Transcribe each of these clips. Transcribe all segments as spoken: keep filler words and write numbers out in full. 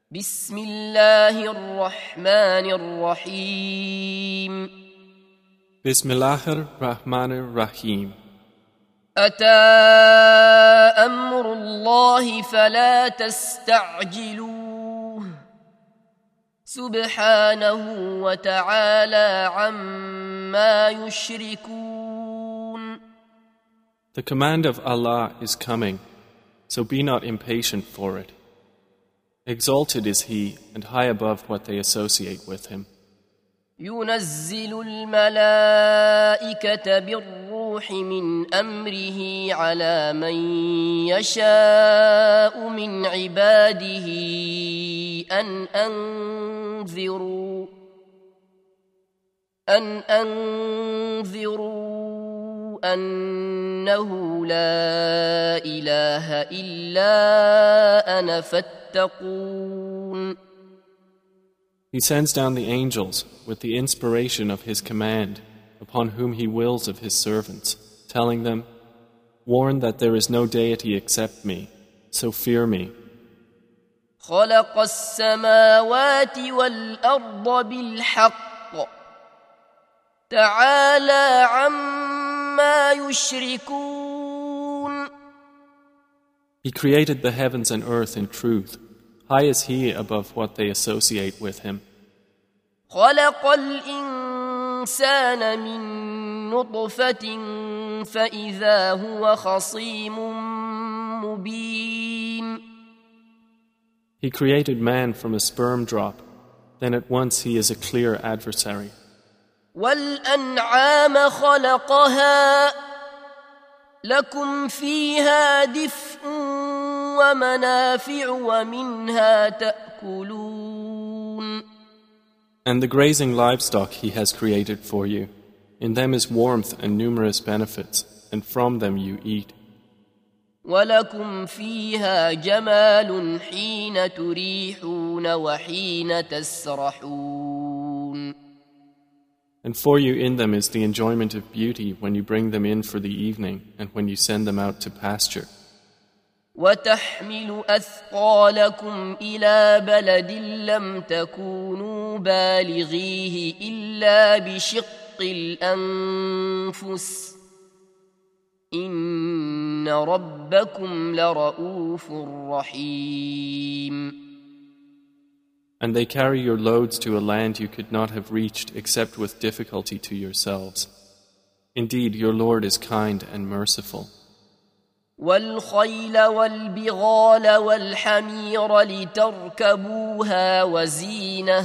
بسم الله الرحمن الرحيم بسم الله الرحمن الرحيم أتى أمر الله فلا تستعجلوه سبحانه وتعالى عما يشركون. The command of Allah is coming, so be not impatient for it. Exalted is He and high above what they associate with Him. ينزل الملائكة بالروح من أمره على من يشاء من عباده أن أنذروا أن أنذروا أنه لا إله إلا أنا فاتقون. He sends down the angels with the inspiration of His command upon whom He wills of His servants, telling them, warn that there is no deity except me, so fear me. خلق السماوات والأرض بالحق تعالى عما يشركون. He created the heavens and earth in truth. High is He above what they associate with Him. خلق الإنسان من نطفة فإذا هو خصيم مبين. He created man from a sperm drop, then at once he is a clear adversary. والأنعام خلقها لكم فيها دفء ومنافع ومنها تأكلون. And the grazing livestock He has created for you. In them is warmth and numerous benefits, and from them you eat. ولكم فيها جمال حين تريحون وحين تسرحون. And for you in them is the enjoyment of beauty when you bring them in for the evening and when you send them out to pasture. وتحمل أثقالكم إلى بلد لم تكونوا بالغيه إلا بشق الأنفس إن ربكم لرؤوف رحيم. And they carry your loads to a land you could not have reached except with difficulty to yourselves. Indeed, your Lord is kind and merciful. والخيل والبغال والحمير لتركبوها وزينة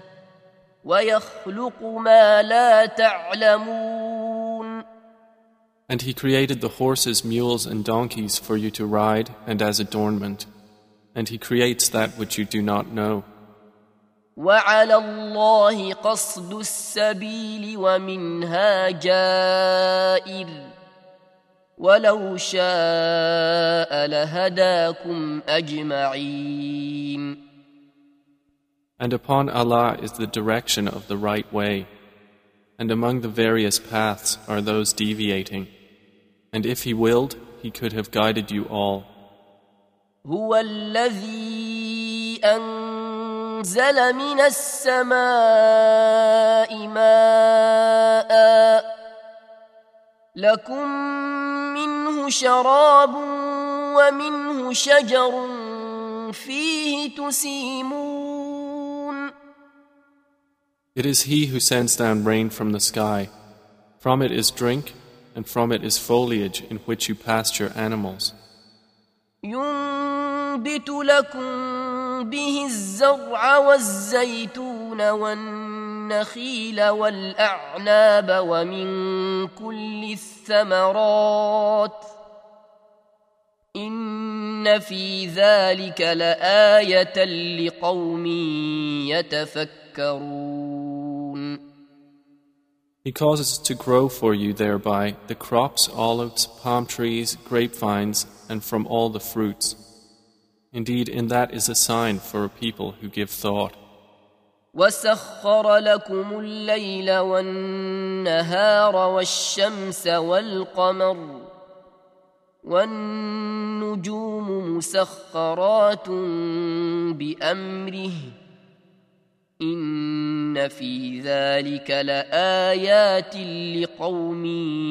ويخلق ما لا تعلمون. And He created the horses, mules, and donkeys for you to ride and as adornment. And He creates that which you do not know. وعلى الله قصد السبيل ومنها جائر ولو شاء لهداكم أجمعين. And upon Allah is the direction of the right way, and among the various paths are those deviating. And if He willed, He could have guided you all. هو الذي أنزل من السماء ماء لكم منه شراب ومنه شجر فيه تسيمون. It is He who sends down rain from the sky. From it is drink, and from it is foliage in which you pasture animals. ينبت لكم به الزرع والزيتون والنخيل والأعناب ومن كل الثمرات إن في ذلك لآية لقوم يتفكرون. He causes to grow for you thereby the crops, olives, palm trees, grapevines, and from all the fruits. Indeed, in that is a sign for a people who give thought. وسخر لكم الليل والنهار والشمس والقمر والنجوم مسخرات بأمره إن في ذلك لآيات لقوم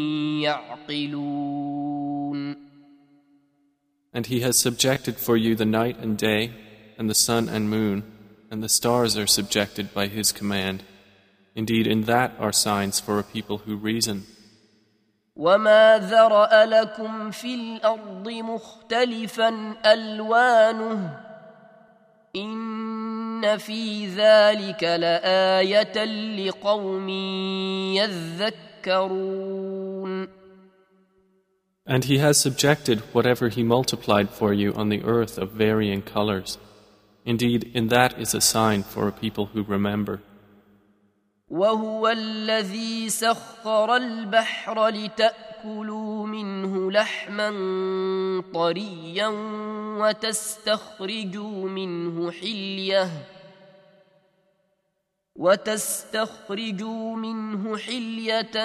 يعقلون. And he has subjected for you the night and day, and the sun and moon, and the stars are subjected by his command. Indeed, in that are signs for a people who reason. وما ذرأ لكم في الأرض مختلفا ألوانه إن في ذلك لآية لقوم يذكرون. And he has subjected whatever he multiplied for you on the earth of varying colors. Indeed, in that is a sign for a people who remember. وهو الذي سخر البحر لتأكلوا منه لحما طريا وتستخرجوا منه حلية وتستخرجوا منه حلية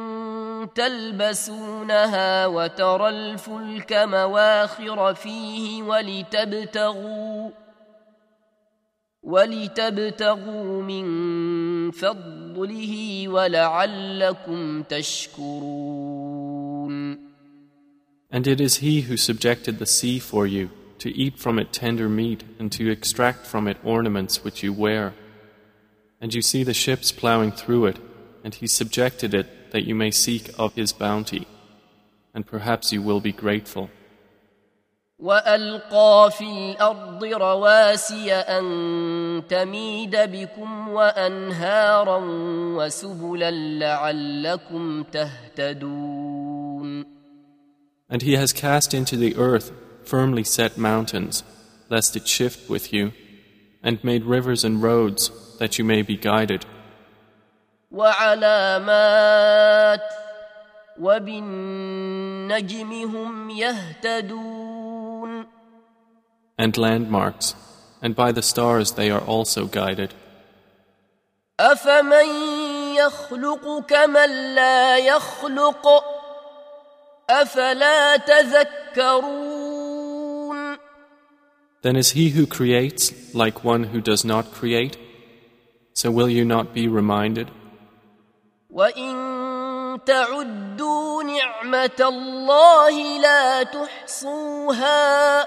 تلبسونها وترى الفلك مواخر فيه ولتبتغوا ولتبتغوا من فضله ولعلكم تشكرون. And it is he who subjected the sea for you, to eat from it tender meat and to extract from it ornaments which you wear. And you see the ships plowing through it, and he subjected it that you may seek of his bounty, and perhaps you will be grateful. وألقى في الأرض رواسي أن تميد بكم وأنهارا وسبلا لعلكم تهتدون. And he has cast into the earth firmly set mountains, lest it shift with you, and made rivers and roads, that you may be guided. وعلامات وبالنجم هم يهتدون. And landmarks, and by the stars they are also guided. أفمن يخلق كمن لا يخلق أفلا تذكرون. Then is he who creates like one who does not create? So will you not be reminded? وإن تعدوا نعمة الله لا تحصوها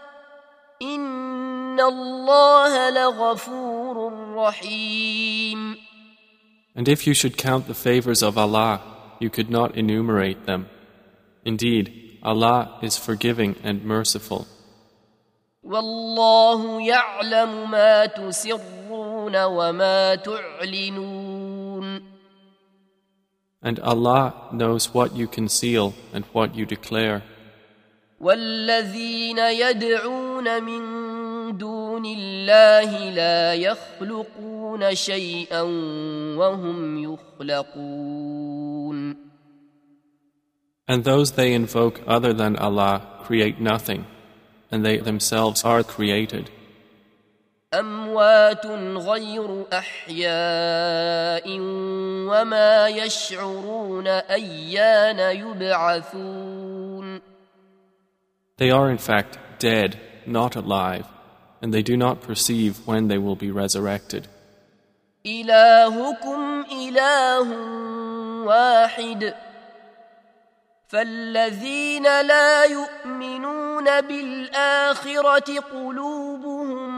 إن الله لغفور رحيم. And if you should count the favors of Allah, you could not enumerate them. Indeed, Allah is forgiving and merciful. والله يعلم ما تسرون وما تعلنون. And Allah knows what you conceal and what you declare. والذين يدعون من دون الله لا يخلقون شيئا وهم يخلقون. And those they invoke other than Allah create nothing, and they themselves are created. أموات غير أحياء وما يشعرون أيان يبعثون. They are in fact dead, not alive, and they do not perceive when they will be resurrected. إلهكم إله واحد فالذين لا يؤمنون بالآخرة قلوبهم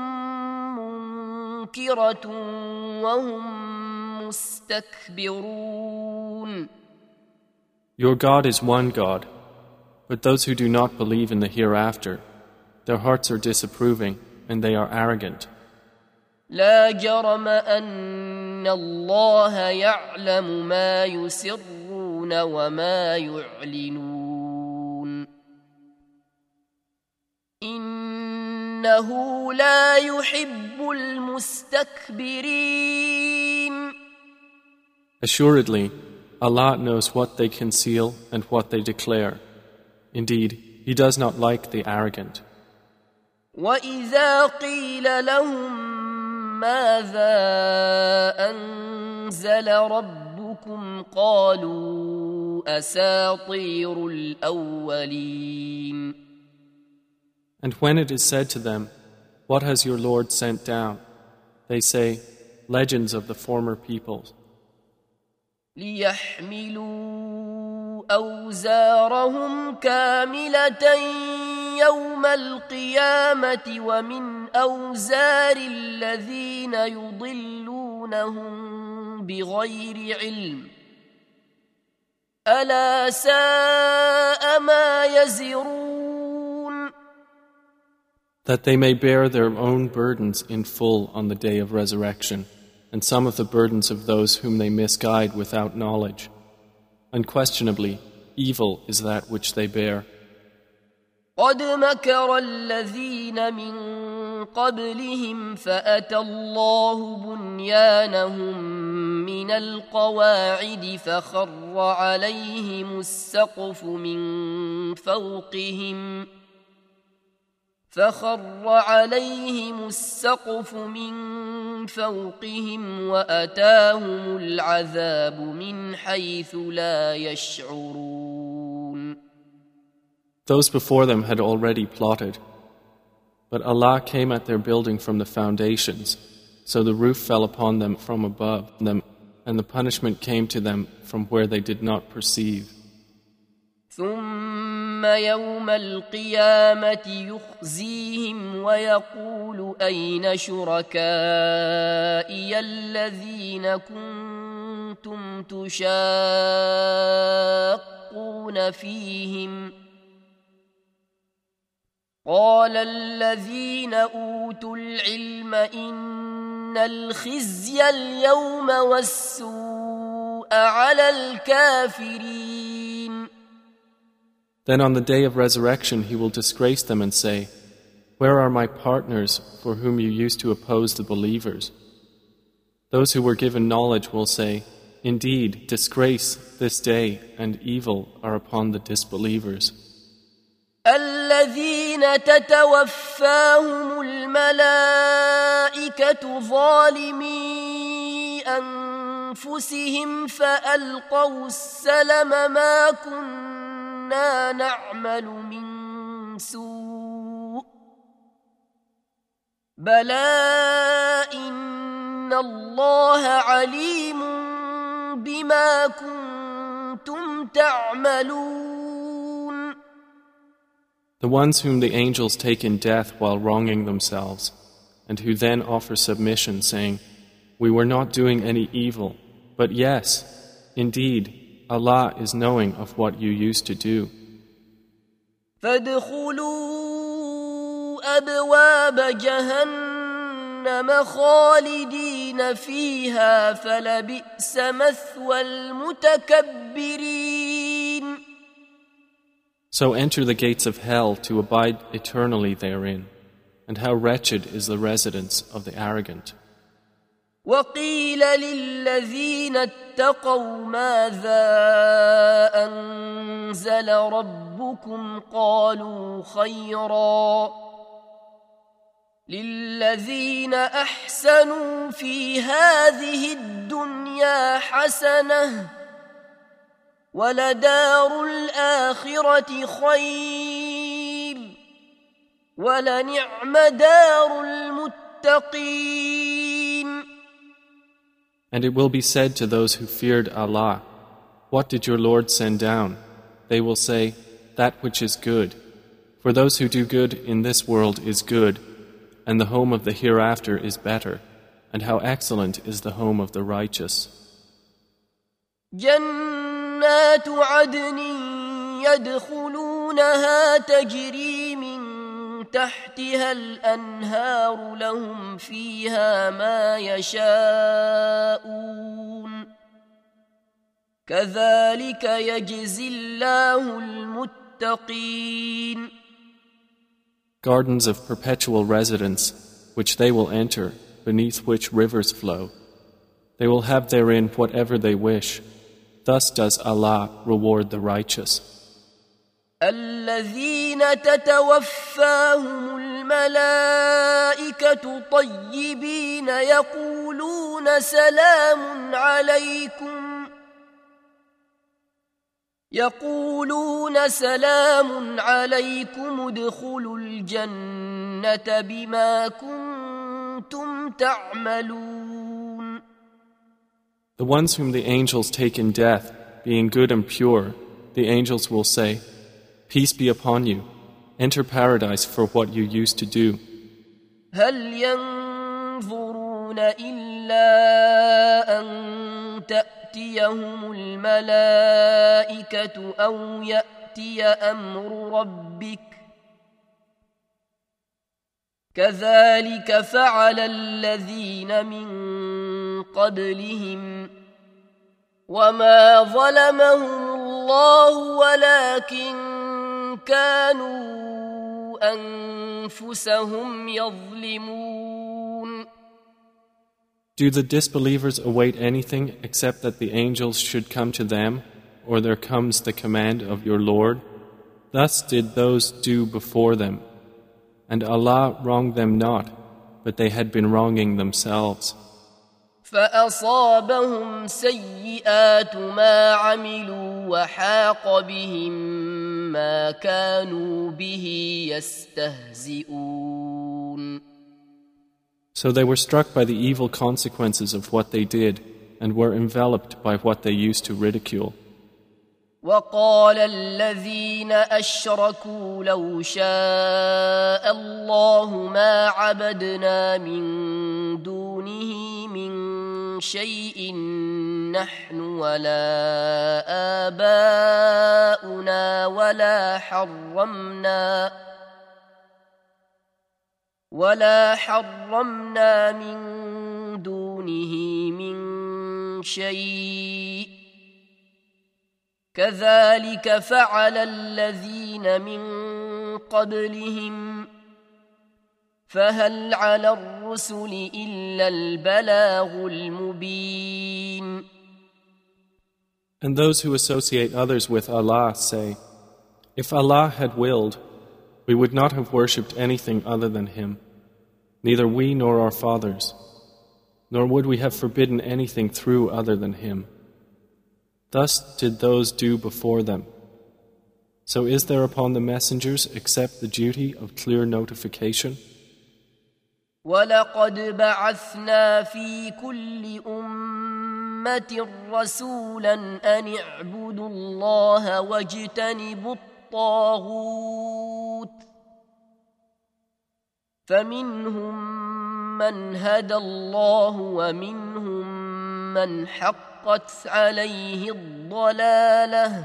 منكرة وهم مستكبرون. Your God is one God, but those who do not believe in the hereafter, their hearts are disapproving and they are arrogant. لا جرم أن الله يعلم ما يسرون وما يعلنون إنه لا يحب المستكبرين. Assuredly, Allah knows what they conceal and what they declare. Indeed, He does not like the arrogant. وإذا قيل لهم ماذا أنزل ربكم قالوا أساطير الأولين. And when it is said to them, "What has your Lord sent down?" they say, "Legends of the former peoples." ليحملوا أوزارهم كاملة يوم القيامة ومن أوزار الذين يضلونهم بغير علم ألا ساء ما يزرون. That they may bear their own burdens in full on the day of resurrection, and some of the burdens of those whom they misguide without knowledge. Unquestionably, evil is that which they bear. قد مكر الذين من قبلهم فأتى الله بنيانهم من القواعد فخر عليهم السقف من فوقهم فخر عليهم السقف من فوقهم وأتاهم العذاب من حيث لا يشعرون. Those before them had already plotted, but Allah came at their building from the foundations, so the roof fell upon them from above them, and the punishment came to them from where they did not perceive. ثم يوم القيامة يخزيهم ويقول أين شركائي الذين كنتم تشاقون فيهم قال الذين أوتوا العلم إن الخزي اليوم والسوء على الكافرين. Then on the day of resurrection he will disgrace them and say, "Where are my partners for whom you used to oppose the believers?" Those who were given knowledge will say, "Indeed, disgrace this day and evil are upon the disbelievers." الذين تتوفاهم الملائكة ظالمي أنفسهم فألقوا السلم ما كنا نعمل من سوء بلى إن الله عليم بما كنتم تعملون. The ones whom the angels take in death while wronging themselves, and who then offer submission, saying, "We were not doing any evil, but yes, indeed, Allah is knowing of what you used to do." فادخلوا أبواب جهنم خالدين فيها فلبئس مثوى المتكبرين. So enter the gates of hell to abide eternally therein, and how wretched is the residence of the arrogant. وقيل للذين اتقوا ماذا أنزل ربكم قالوا خيرا للذين أحسنوا في هذه الدنيا حسنة ولدار الآخرة خير ولنعم دار المتقين. And it will be said to those who feared Allah, "What did your Lord send down?" They will say, "That which is good. For those who do good in this world is good, and the home of the hereafter is better, and how excellent is the home of the righteous." جنات عدن يدخلونها تجري من تحتها الأنهار لهم فيها ما يشاءون كذلك يجزي الله المتقين. Gardens of perpetual residence, which they will enter, beneath which rivers flow. They will have therein whatever they wish. Thus does Allah reward the righteous. الذين تتوفاهم الملائكة طيبين يقولون سلام عليكم يقولون سلام عليكم ادخلوا الجنة بما كنتم تعملون. The ones whom the angels take in death, being good and pure, the angels will say, Peace be upon you, enter paradise for what you used to do. هل ينظرون إلا أن تأتيهم الملائكة أو يأتي أمر ربك كذلك فعل الذين من قبلهم وما ظلمهم الله ولكن كانوا أنفسهم يظلمون. Do the disbelievers await anything except that the angels should come to them, or there comes the command of your Lord? Thus did those do before them. And Allah wronged them not, but they had been wronging themselves. فأصابهم سيئات ما عملوا وحاق بهم ما كانوا به يستهزئون. So they were struck by the evil consequences of what they did and were enveloped by what they used to ridicule. وقال الذين أشركوا لو شاء الله ما عبدنا من دونه من شيء نحن ولا آباؤنا ولا حرمنا ولا حرمنا من دونه من شيء كذلك فعل الذين من قبلهم فهل على الرسل إلا البلاغ المبين. And those who associate others with Allah say, If Allah had willed, we would not have worshipped anything other than Him, neither we nor our fathers, nor would we have forbidden anything through other than Him. Thus did those do before them. So is there upon the messengers except the duty of clear notification? وَلَقَدْ بَعَثْنَا فِي كُلِّ أُمَّةٍ رَسُولًا أَنِ اعْبُدُوا اللَّهَ وَاجْتَنِبُوا الطَّاغُوتَ فَمِنْهُمْ مَنْ هَدَى اللَّهُ وَمِنْهُمْ مَنْ حَقَّتْ عَلَيْهِ الضَّلَالَةُ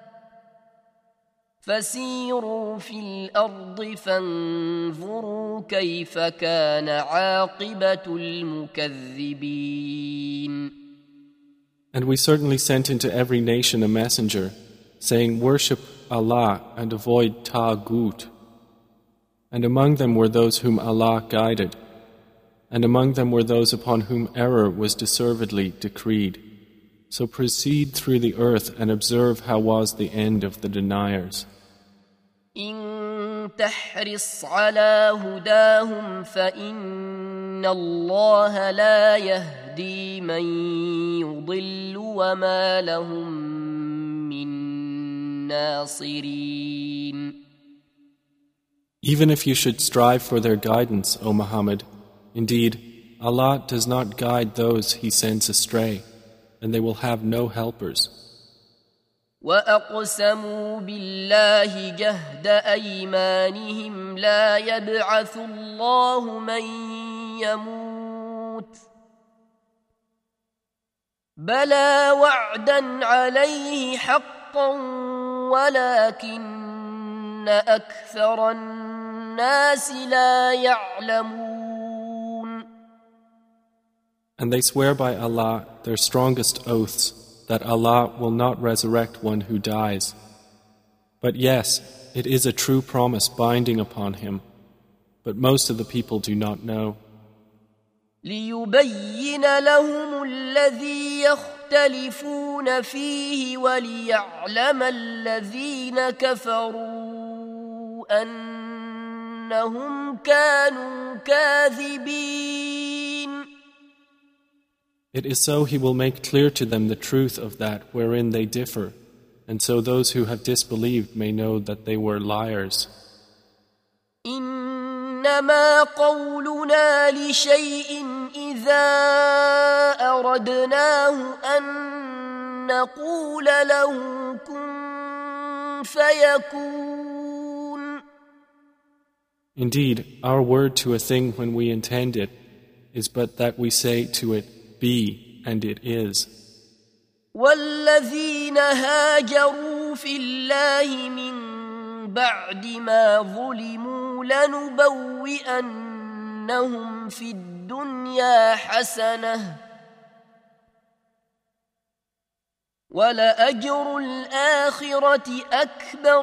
فَسِيرُوا فِي الْأَرْضِ فَانظُرُوا كَيْفَ كَانَ عَاقِبَةُ الْمُكَذِّبِينَ. And we certainly sent into every nation a messenger, saying, Worship Allah and avoid Taghut. And among them were those whom Allah guided, and among them were those upon whom error was deservedly decreed. So proceed through the earth and observe how was the end of the deniers. إن تحرص على هداهم فإن الله لا يهدي من يضل وما لهم من ناصرين. Even if you should strive for their guidance, O Muhammad, indeed, Allah does not guide those He sends astray, and they will have no helpers. وَأَقْسَمُوا بِاللَّهِ جَهْدَ أَيْمَانِهِمْ لَا يَبْعَثُ اللَّهُ مَن يَمُوتُ بَلَى وَعْدًا عَلَيْهِ حَقًّا وَلَكِنَّ أَكْثَرَ النَّاسِ لَا يَعْلَمُونَ. And they swear by Allah their strongest oaths that Allah will not resurrect one who dies. But yes, it is a true promise binding upon him, but most of the people do not know. لِيُبَيِّنَ لَهُمُ الَّذِي يَخْتَلِفُونَ فِيهِ وَلِيَعْلَمَ الَّذِينَ كَفَرُوا أَنَّهُمْ كَانُوا كَاذِبِينَ. It is so He will make clear to them the truth of that wherein they differ, And so those who have disbelieved may know that they were liars. إنما قولنا لشيء إذا أردناه أن نقول له كن فيكون. Indeed, our word to a thing when we intend it is but that we say to it, be, and it is. والذين هاجروا في الله من بعد ما ظلموا لنبوئنهم في الدنيا حسنة ولأجر الآخرة أكبر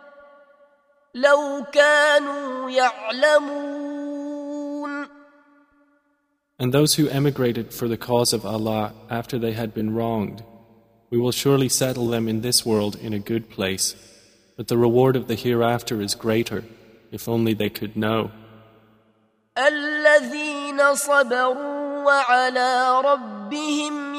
لو كانوا يعلمون. And those who emigrated for the cause of Allah after they had been wronged, we will surely settle them in this world in a good place, but the reward of the hereafter is greater, if only they could know. الذين صبروا وعلى ربهم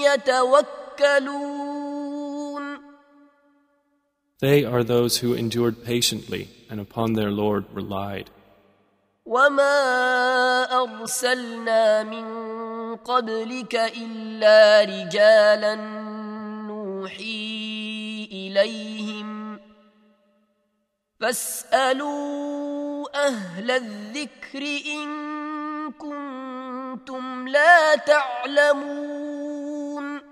يتوكلون. They are those who endured patiently and upon their Lord relied. وما أرسلنا من قبلك إلا رجالا نوحي إليهم فاسألوا أهل الذكر إن كنتم لا تعلمون.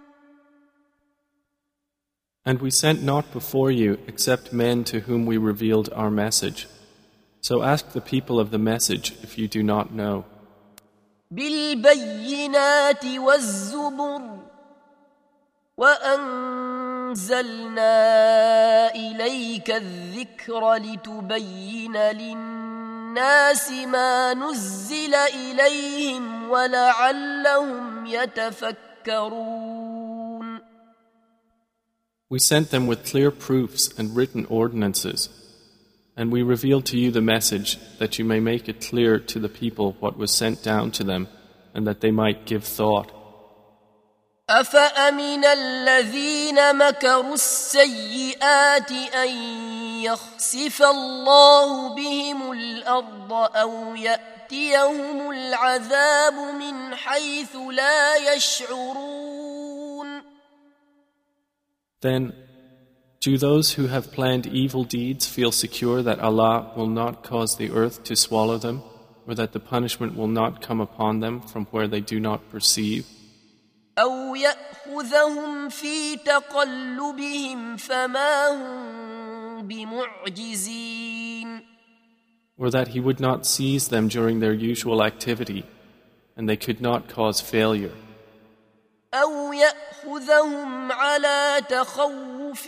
And we sent not before you except men to whom we revealed our message. So ask the people of the message if you do not know. بالبينات والزبر وأنزلنا إليك الذكر لتبين للناس ما نزل إليهم ولعلهم يتفكرون. We sent them with clear proofs and written ordinances, and we revealed to you the message that you may make it clear to the people what was sent down to them, and that they might give thought. أفأمن الذين مكروا السيئات أن يخسف الله بهم الأرض أو يأتيهم العذاب من حيث لا يشعرون. Then, do those who have planned evil deeds feel secure that Allah will not cause the earth to swallow them, or that the punishment will not come upon them from where they do not perceive? أو يأخذهم في تقلبهم فما هم بمعجزين. Or that He would not seize them during their usual activity, and they could not cause failure. أو يأخذهم على تخوف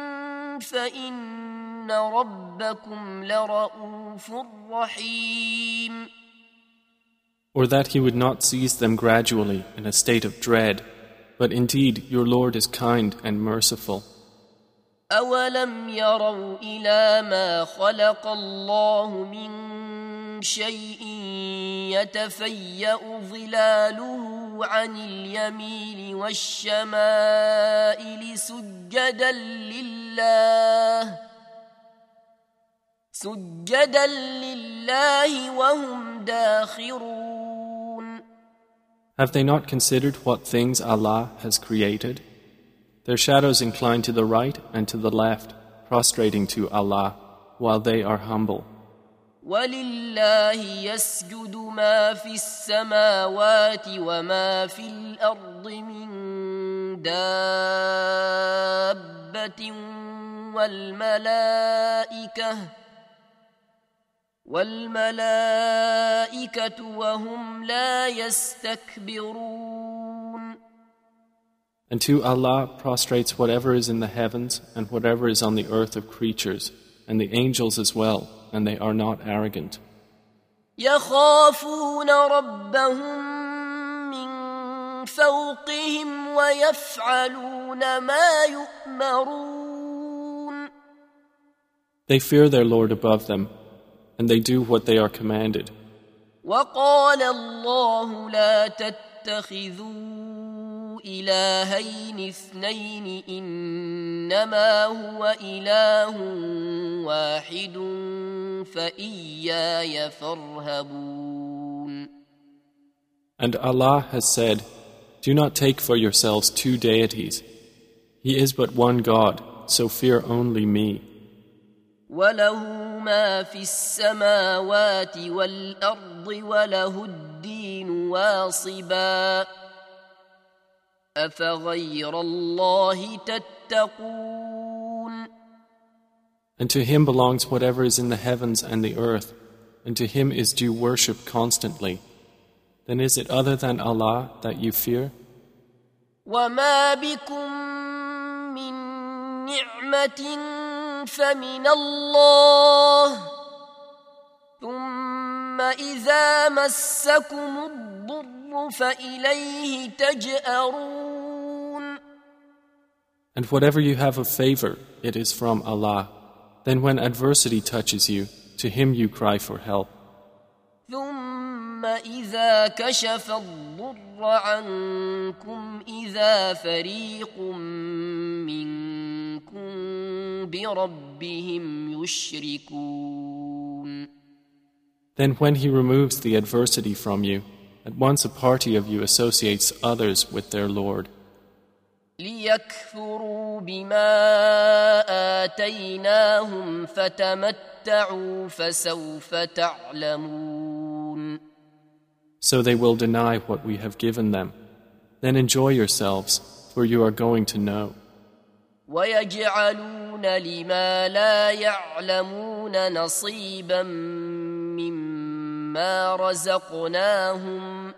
فإن ربكم لرؤوف رحيم. Or that He would not seize them gradually in a state of dread, but indeed your Lord is kind and merciful. أولم يروا إلى ما خلق الله من شيء يتفيأ ظلاله عن اليمين والشمائل سجدا لله سجدا لله وهم داخرون. Have they not considered what things Allah has created? Their shadows incline to the right and to the left, prostrating to Allah, while they are humble. وَلِلَّهِ يَسْجُدُ مَا فِي السَّمَاوَاتِ وَمَا فِي الْأَرْضِ مِن دَابَّةٍ وَالْمَلَائِكَةُ وَالْمَلَائِكَةُ وَهُمْ لَا يَسْتَكْبِرُونَ. And to Allah prostrates whatever is in the heavens and whatever is on the earth of creatures, and the angels as well, and they are not arrogant. يَخَافُونَ رَبَّهُم مِّن فَوْقِهِمْ وَيَفْعَلُونَ مَا يُؤْمَرُونَ. They fear their Lord above them, and they do what they are commanded. وَقَالَ اللَّهُ لَا تَتَّخِذُوا إلهين اثنين إنما هو إله واحد فإياي فارهبون. And Allah has said, do not take for yourselves two deities. He is but one God, so fear only me. وله ما في السماوات والأرض وله الدين واصبا أفغير الله تتقون. And to him belongs whatever is in the heavens and the earth, and to him is due worship constantly. Then is it other than Allah that you fear? وما بكم من نعمة فمن الله ثم إذا مسكم الضر فإليه تجأرون. And whatever you have of favor, it is from Allah. Then when adversity touches you, to him you cry for help. ثم إذا كشف الضر عنكم إذا فريق منكم بربهم يشركون. Then when he removes the adversity from you, at once a party of you associates others with their Lord. ليكفروا بما آتيناهم فتمتعوا فسوف تعلمون. So they will deny what we have given them. Then enjoy yourselves, for you are going to know. ويجعلون لما لا يعلمون نصيبا مما رزقناهم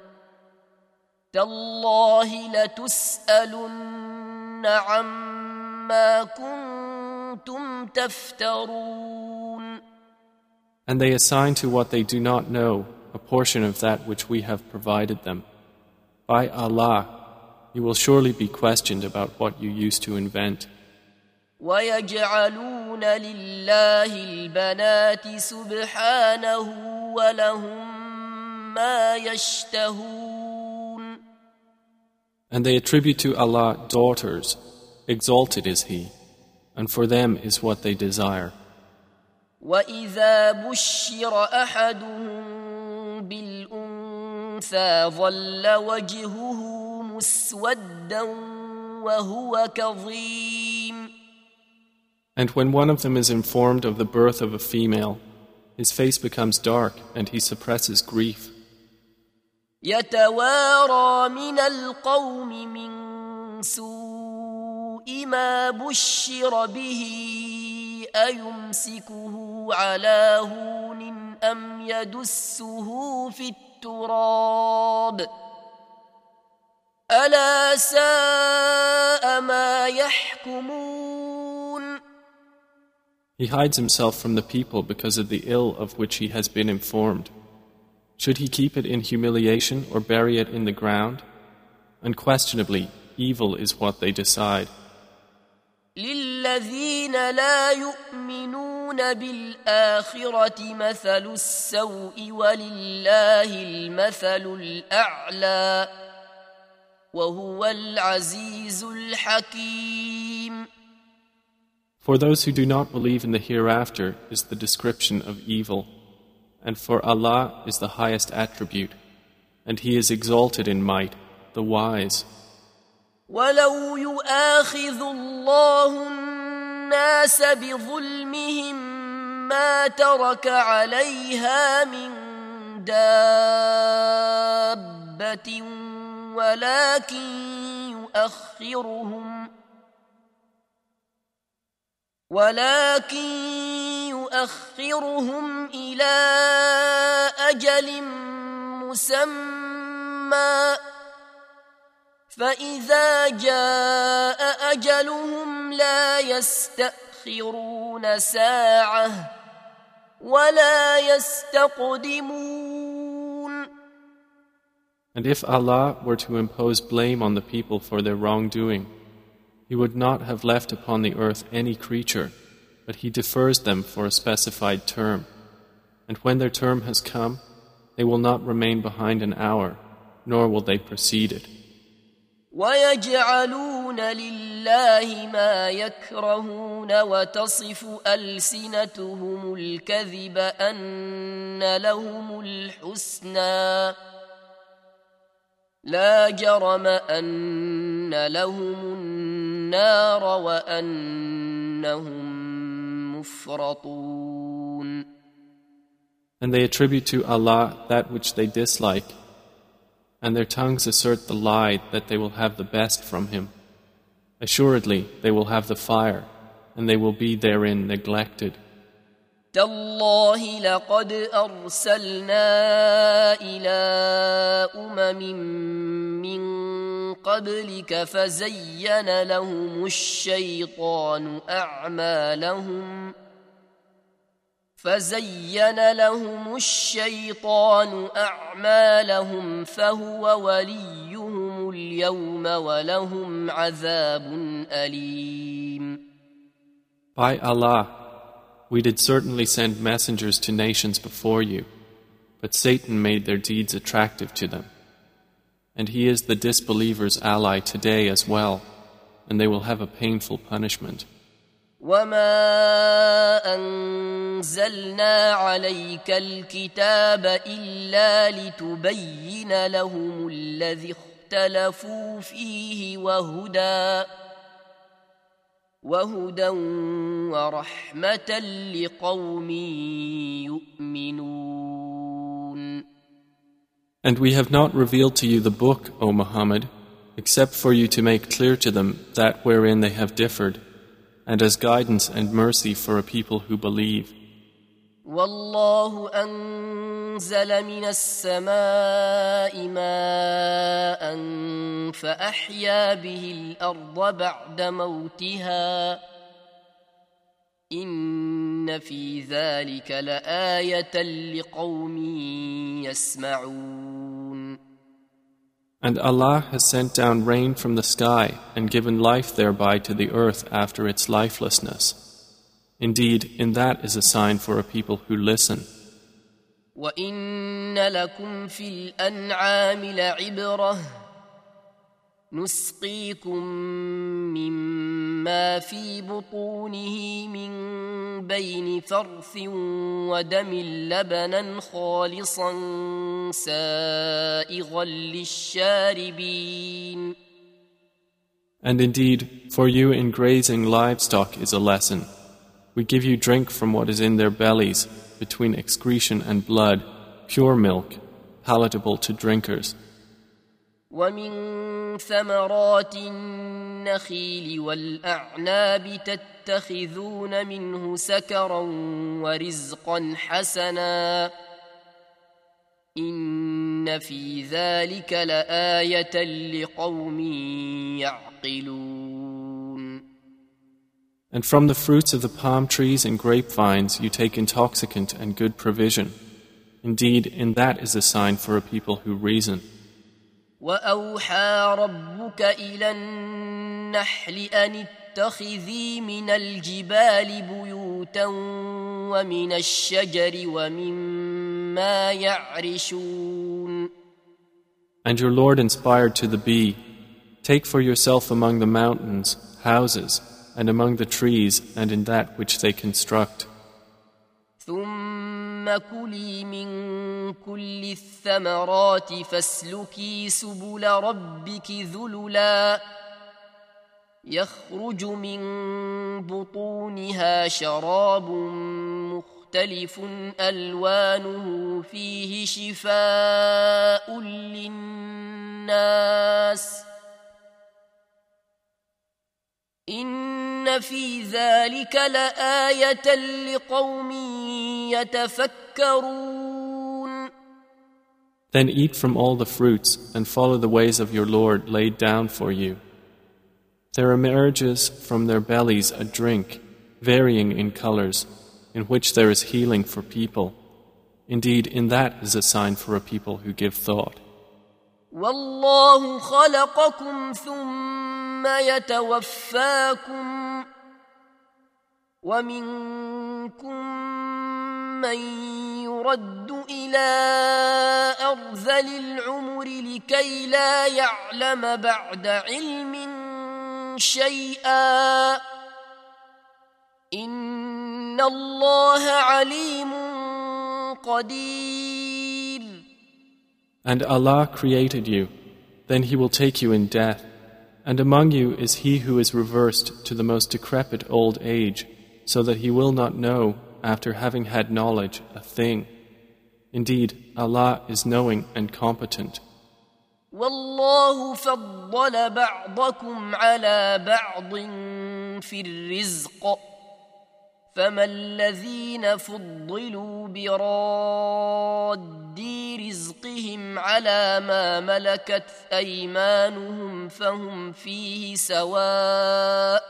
تالله لتسألن عما كنتم تفترون. And they assign to what they do not know a portion of that which we have provided them. By Allah, you will surely be questioned about what you used to invent. وَيَجْعَلُونَ لِلَّهِ الْبَنَاتِ سُبْحَانَهُ وَلَهُم مَّا يَشْتَهُونَ. And they attribute to Allah daughters, exalted is He, and for them is what they desire. وَإِذَا بُشِّرَ أَحَدُهُم بِالْأُنثَىٰ ظَلَّ وَجْهُهُ مُسْوَدًّا وَهُوَ كَظِيمٌ. And when one of them is informed of the birth of a female, his face becomes dark and he suppresses grief. يَتَوَارَى مِنَ الْقَوْمِ مِنْ سُوءِ مَا بُشِّرَ بِهِ أَيُمْسِكُهُ عَلَى هُونٍ أَمْ يَدُسُّهُ فِي التُّرَابِ أَلَا سَاءَ مَا يَحْكُمُونَ. He hides himself from the people because of the ill of which he has been informed. Should he keep it in humiliation or bury it in the ground? Unquestionably, evil is what they decide. لِلَّذِينَ لَا يُؤْمِنُونَ بِالْآخِرَةِ مَثَلُ السَّوْءِ وَلِلَّهِ الْمَثَلُ الْأَعْلَى وَهُوَ الْعَزِيزُ الْحَكِيمُ. For those who do not believe in the hereafter is the description of evil, and for Allah is the highest attribute, and He is exalted in might, the wise. وَلَوْ يُؤَاخِذُ اللَّهُ النَّاسَ بِظُلْمِهِمْ مَا تَرَكَ عَلَيْهَا مِنْ دَابَّةٍ وَلَكِنْ يُؤَخِّرُهُمْ ولكن يؤخرهم إلى أجل مسمى فإذا جاء أجلهم لا يستأخرون ساعة ولا يستقدمون. And if Allah were to impose blame on the people for their wrongdoing, He would not have left upon the earth any creature, but He defers them for a specified term. And when their term has come, they will not remain behind an hour, nor will they precede it. ويجعلون لله ما يكرهون وتصف ألسنتهم الكذب أن لهم الحسنى لا جرم أن لهم النار وأنهم مفرطون. And they attribute to Allah that which they dislike, and their tongues assert the lie that they will have the best from Him. Assuredly, they will have the fire, and they will be therein neglected. تالله لقد أرسلنا إلى أمم من قبلك فزين لهم الشيطان أعمالهم فزين لهم الشيطان أعمالهم فهو وليهم اليوم ولهم عذاب أليم. By Allah, we did certainly send messengers to nations before you, but Satan made their deeds attractive to them. And he is the disbelievers' ally today as well, and they will have a painful punishment. وما أنزلنا عليك الكتاب إلا لتبين لهم الذي اختلفوا فيه وهدى وهدى ورحمة لقوم يؤمنون. And we have not revealed to you the book, O Muhammad, except for you to make clear to them that wherein they have differed, and as guidance and mercy for a people who believe. والله أنزل من السماء ماء فأحيا به الأرض بعد موتها إن في ذلك لآية لقوم يسمعون. And Allah has sent down rain from the sky and given life thereby to the earth after its lifelessness. Indeed, in that is a sign for a people who listen. وَإِنَّ لَكُمْ فِي الْأَنْعَامِ لَعِبْرَةً نُسْقِيكُم مِّمَّا فِي بُطُونِهِ مِن بَيْنِ فَرْثٍ وَدَمٍ لَبَنًا خَالِصًا سَائِغًا لِلشَّارِبِينَ. And indeed, for you in grazing livestock is a lesson. We give you drink from what is in their bellies, between excretion and blood, pure milk, palatable to drinkers. وَمِن ثَمَرَاتِ النَّخِيلِ وَالْأَعْنَابِ تَتَّخِذُونَ مِنْهُ سَكَرًا وَرِزْقًا حَسَنًا إِنَّ فِي ذَلِكَ لَآيَةً لِقَوْمٍ يَعْقِلُونَ. And from the fruits of the palm trees and grapevines you take intoxicant and good provision. Indeed, in that is a sign for a people who reason. وَأَوْحَى رَبُّكَ إِلَى النَّحْلِ أَنِ اتَّخِذِي مِنَ الْجِبَالِ بُيُوتًا وَمِنَ الشَّجَرِ وَمِمَّا يَعْرِشُونَ. And your Lord inspired to the bee, take for yourself among the mountains houses, and among the trees and in that which they construct. ثم كلي من كل الثمرات فاسلكي سبل ربك ذللا يخرج من بطونها شراب مختلف ألوانه فيه شفاء للناس إن في ذلك لآية لقوم يتفكرون. Then eat from all the fruits and follow the ways of your Lord laid down for you. There emerges from their bellies a drink, varying in colors, in which there is healing for people. Indeed, in that is a sign for a people who give thought. والله خلقكم ثم يتوفاكم ومنكم من يرد إلى أرذل العمر لكي لا يعلم بعد علم شيئا إن الله عليم قدير. And Allah created you, then He will take you in death, and among you is he who is reversed to the most decrepit old age, so that he will not know, after having had knowledge, a thing. Indeed, Allah is knowing and competent. والله فضل بعضكم على بعض في الرزق فما الذين فضلوا براد رزقهم على ما ملكت أيمانهم فهم فيه سواء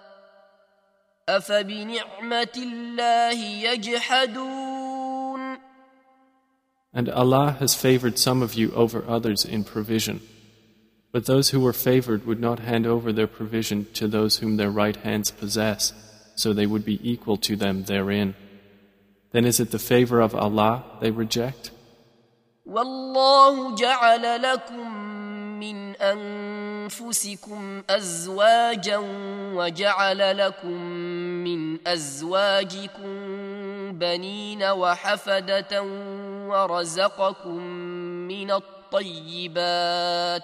أفبنعمة الله يجحدون. And Allah has favored some of you over others in provision. But those who were favored would not hand over their provision to those whom their right hands possess, so they would be equal to them therein. Then is it the favor of Allah they reject? وَاللَّهُ جَعَلَ لَكُم مِّنْ أَنفُسِكُمْ أَزْوَاجًا وَجَعَلَ لَكُم مِّنْ أَزْوَاجِكُم بَنِينَ وَحَفَدَةً وَرَزَقَكُم مِّنَ الطَّيِّبَاتِ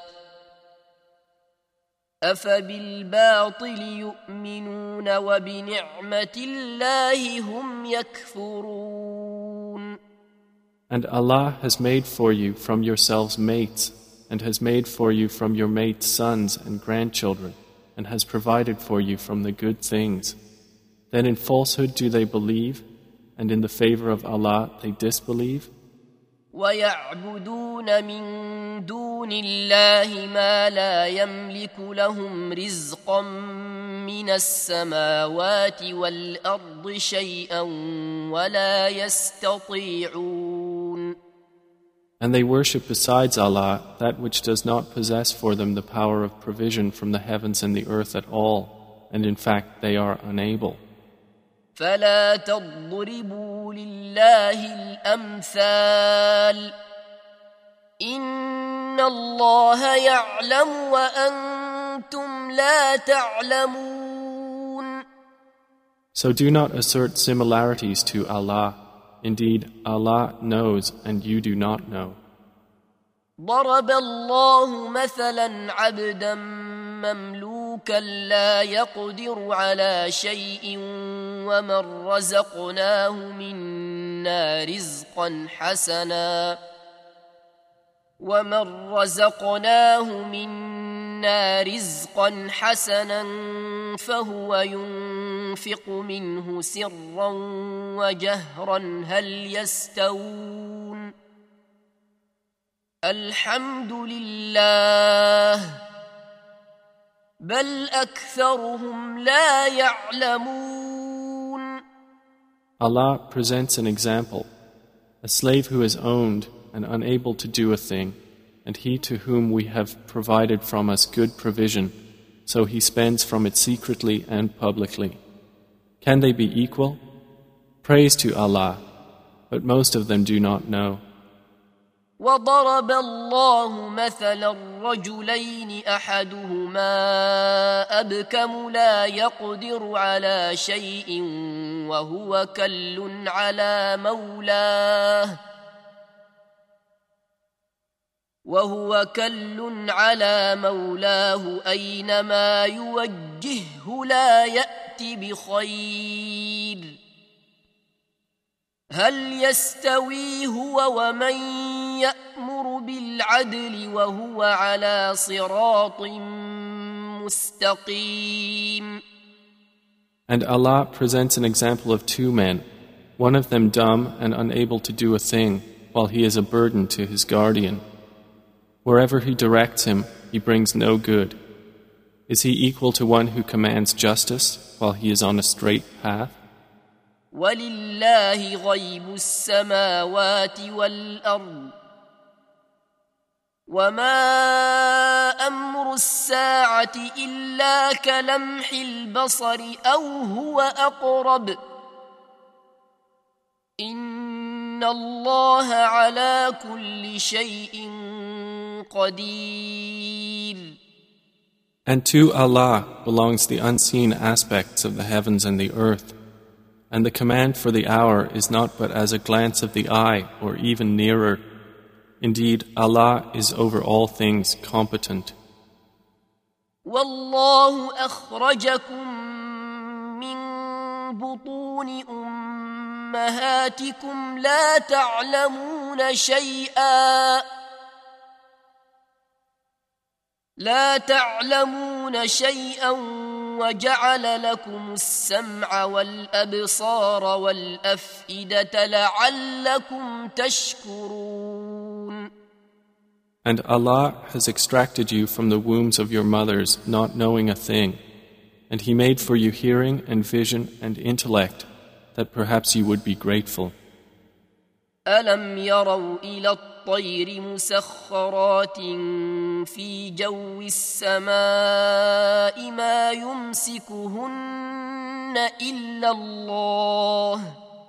أَفَبِالْبَاطِلِ يُؤْمِنُونَ وَبِنِعْمَةِ اللَّهِ هُمْ يَكْفُرُونَ. And Allah has made for you from yourselves mates, and has made for you from your mates sons and grandchildren, and has provided for you from the good things. Then in falsehood do they believe, and in the favor of Allah they disbelieve? وَيَعْبُدُونَ مِن دُونِ اللَّهِ مَا لَا يَمْلِكُ لَهُمْ رِزْقًا مِّنَ السَّمَاوَاتِ وَالْأَرْضِ شَيْئًا وَلَا يَسْتَطِيعُونَ. And they worship besides Allah that which does not possess for them the power of provision from the heavens and the earth at all, and in fact they are unable. فلا تضربوا لله الأمثال إن الله يعلم وأنتم لا تعلمون. So do not assert similarities to Allah. Indeed, Allah knows and you do not know. ضرب الله مثلا عبدا مملوكا لا يقدر على شيء ومن رزقناه منا رزقا حسنا ومن رزقناه منا رزقا حسنا فهو ينفق منه سرا وجهرا هل يستوون الحمد لله بل أكثرهم لا يعلمون. Allah presents an example, a slave who is owned and unable to do a thing, and he to whom we have provided from us good provision, so he spends from it secretly and publicly. Can they be equal? Praise to Allah, but most of them do not know. وضرب الله مثلا رجلين أحدهما أبكم لا يقدر على شيء وهو كل على مولاه وهو كل على مولاه أينما يوجهه لا يأتي بخير هل يستوي هو ومن يأمر بالعدل وهو على صراط مستقيم. And Allah presents an example of two men, one of them dumb and unable to do a thing, while he is a burden to his guardian. Wherever he directs him, he brings no good. Is he equal to one who commands justice while he is on a straight path? وَلِلَّهِ غَيْبُ السَّمَاوَاتِ وَالْأَرْضِ وَمَا أَمْرُ السَّاعَةِ إِلَّا كَلَمْحِ الْبَصَرِ أَوْ هُوَ أَقْرَبُ إِنَّ إن الله على كل شيء قدير. And to Allah belongs the unseen aspects of the heavens and the earth, and the command for the hour is not but as a glance of the eye or even nearer. Indeed, Allah is over all things competent. والله أخرجكم من بطون أمهاتكم لا تعلمون شيئا لا تعلمون شيئا وجعل لكم السمع والأبصار والأفئدة لعلكم تشكرون. And Allah has extracted you from the wombs of your mothers not knowing a thing, and He made for you hearing and vision and intellect that perhaps you would be grateful. ألم يروا إلى الطير مسخرات في جو السماء ما يمسكهن إلا الله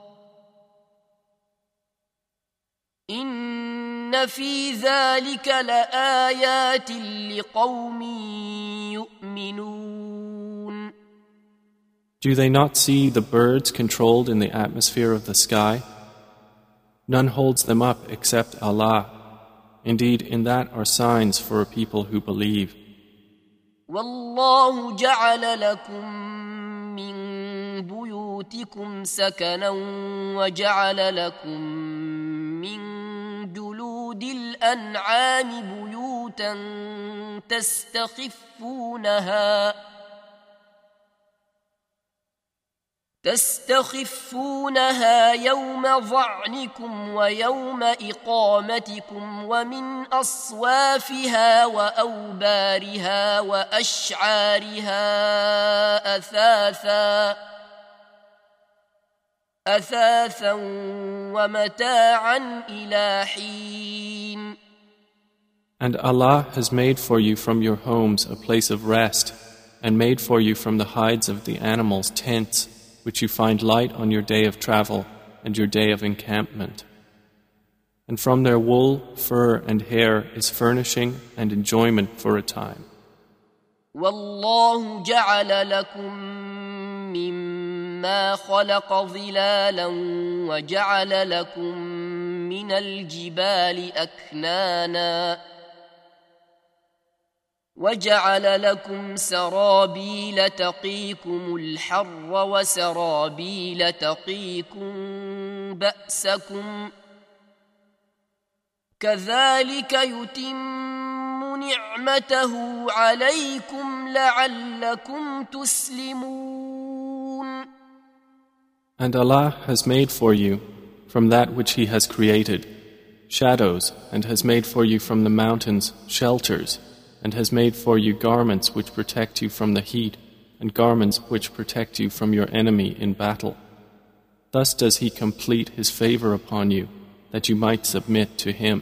إن في ذلك لآيات لقوم يؤمنون. Do they not see the birds controlled in the atmosphere of the sky? None holds them up except Allah. Indeed, in that are signs for a people who believe. والله جعل لكم من بيوتكم سكنا وجعل لكم من جلود الأنعام بيوتا تستخفونها تستخفونها يوم ظعنكم ويوم إقامتكم ومن أصوافها وأوبارها وأشعارها أثاثا أثاثا ومتاعا إلى حين. And Allah has made for you from your homes a place of rest, and made for you from the hides of the animals tents, which you find light on your day of travel and your day of encampment. And from their wool, fur, and hair is furnishing and enjoyment for a time. وَاللَّهُ جَعَلَ لَكُم مِّمَّا خَلَقَ ظِلَالًا وَجَعَلَ لَكُم مِّنَ الْجِبَالِ أَكْنَانًا وَجَعَلَ لَكُمْ سَرَابِيلَ تَقِيكُمُ الْحَرَّ وَسَرَابِيلَ تَقِيكُم بَأْسَكُمْ كَذَلِكَ يُتِمُّ نِعْمَتَهُ عَلَيْكُمْ لَعَلَّكُمْ تُسْلِمُونَ. And Allah has made for you, from that which He has created, shadows, and has made for you from the mountains shelters, and has made for you garments which protect you from the heat, and garments which protect you from your enemy in battle. Thus does He complete His favor upon you, that you might submit to Him.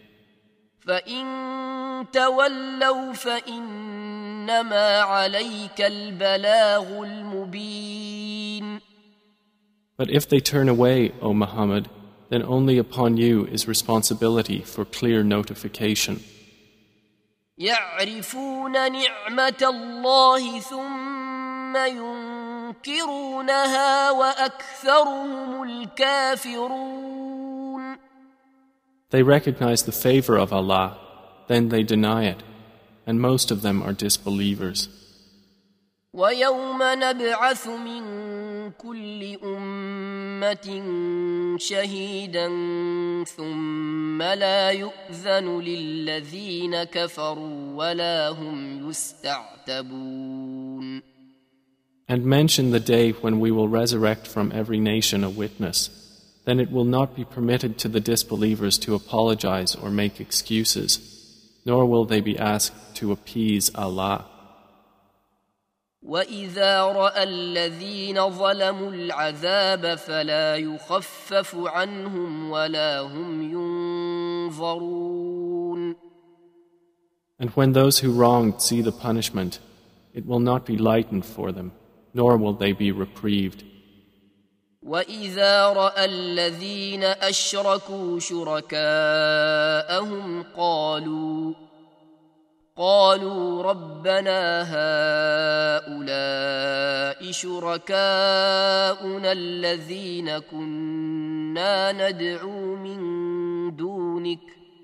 فَإِن تَوَلَّوْا فَإِنَّمَا عَلَيْكَ الْبَلَاغُ الْمُبِينُ. But if they turn away, O Muhammad, then only upon you is responsibility for clear notification. يعرفون نعمة الله ثم ينكرونها وأكثرهم الكافرون. They recognize the favor of Allah, then they deny it, and most of them are disbelievers. ويوم نبعث من كل أمة شهيدا ثم لا يؤذن للذين كفروا ولا هم يستعتبون. And mention the day when we will resurrect from every nation a witness. Then it will not be permitted to the disbelievers to apologize or make excuses, nor will they be asked to appease Allah. وَإِذَا رَأَى الَّذِينَ ظَلَمُوا الْعَذَابَ فَلَا يُخَفَّفُ عَنْهُمْ وَلَا هُمْ يُنظَرُونَ. And when those who wronged see the punishment, it will not be lightened for them, nor will they be reprieved. وإذا رأى الذين أشركوا شركاءهم قالوا قالوا ربنا هؤلاء شركاؤنا الذين كنا ندعو من دونك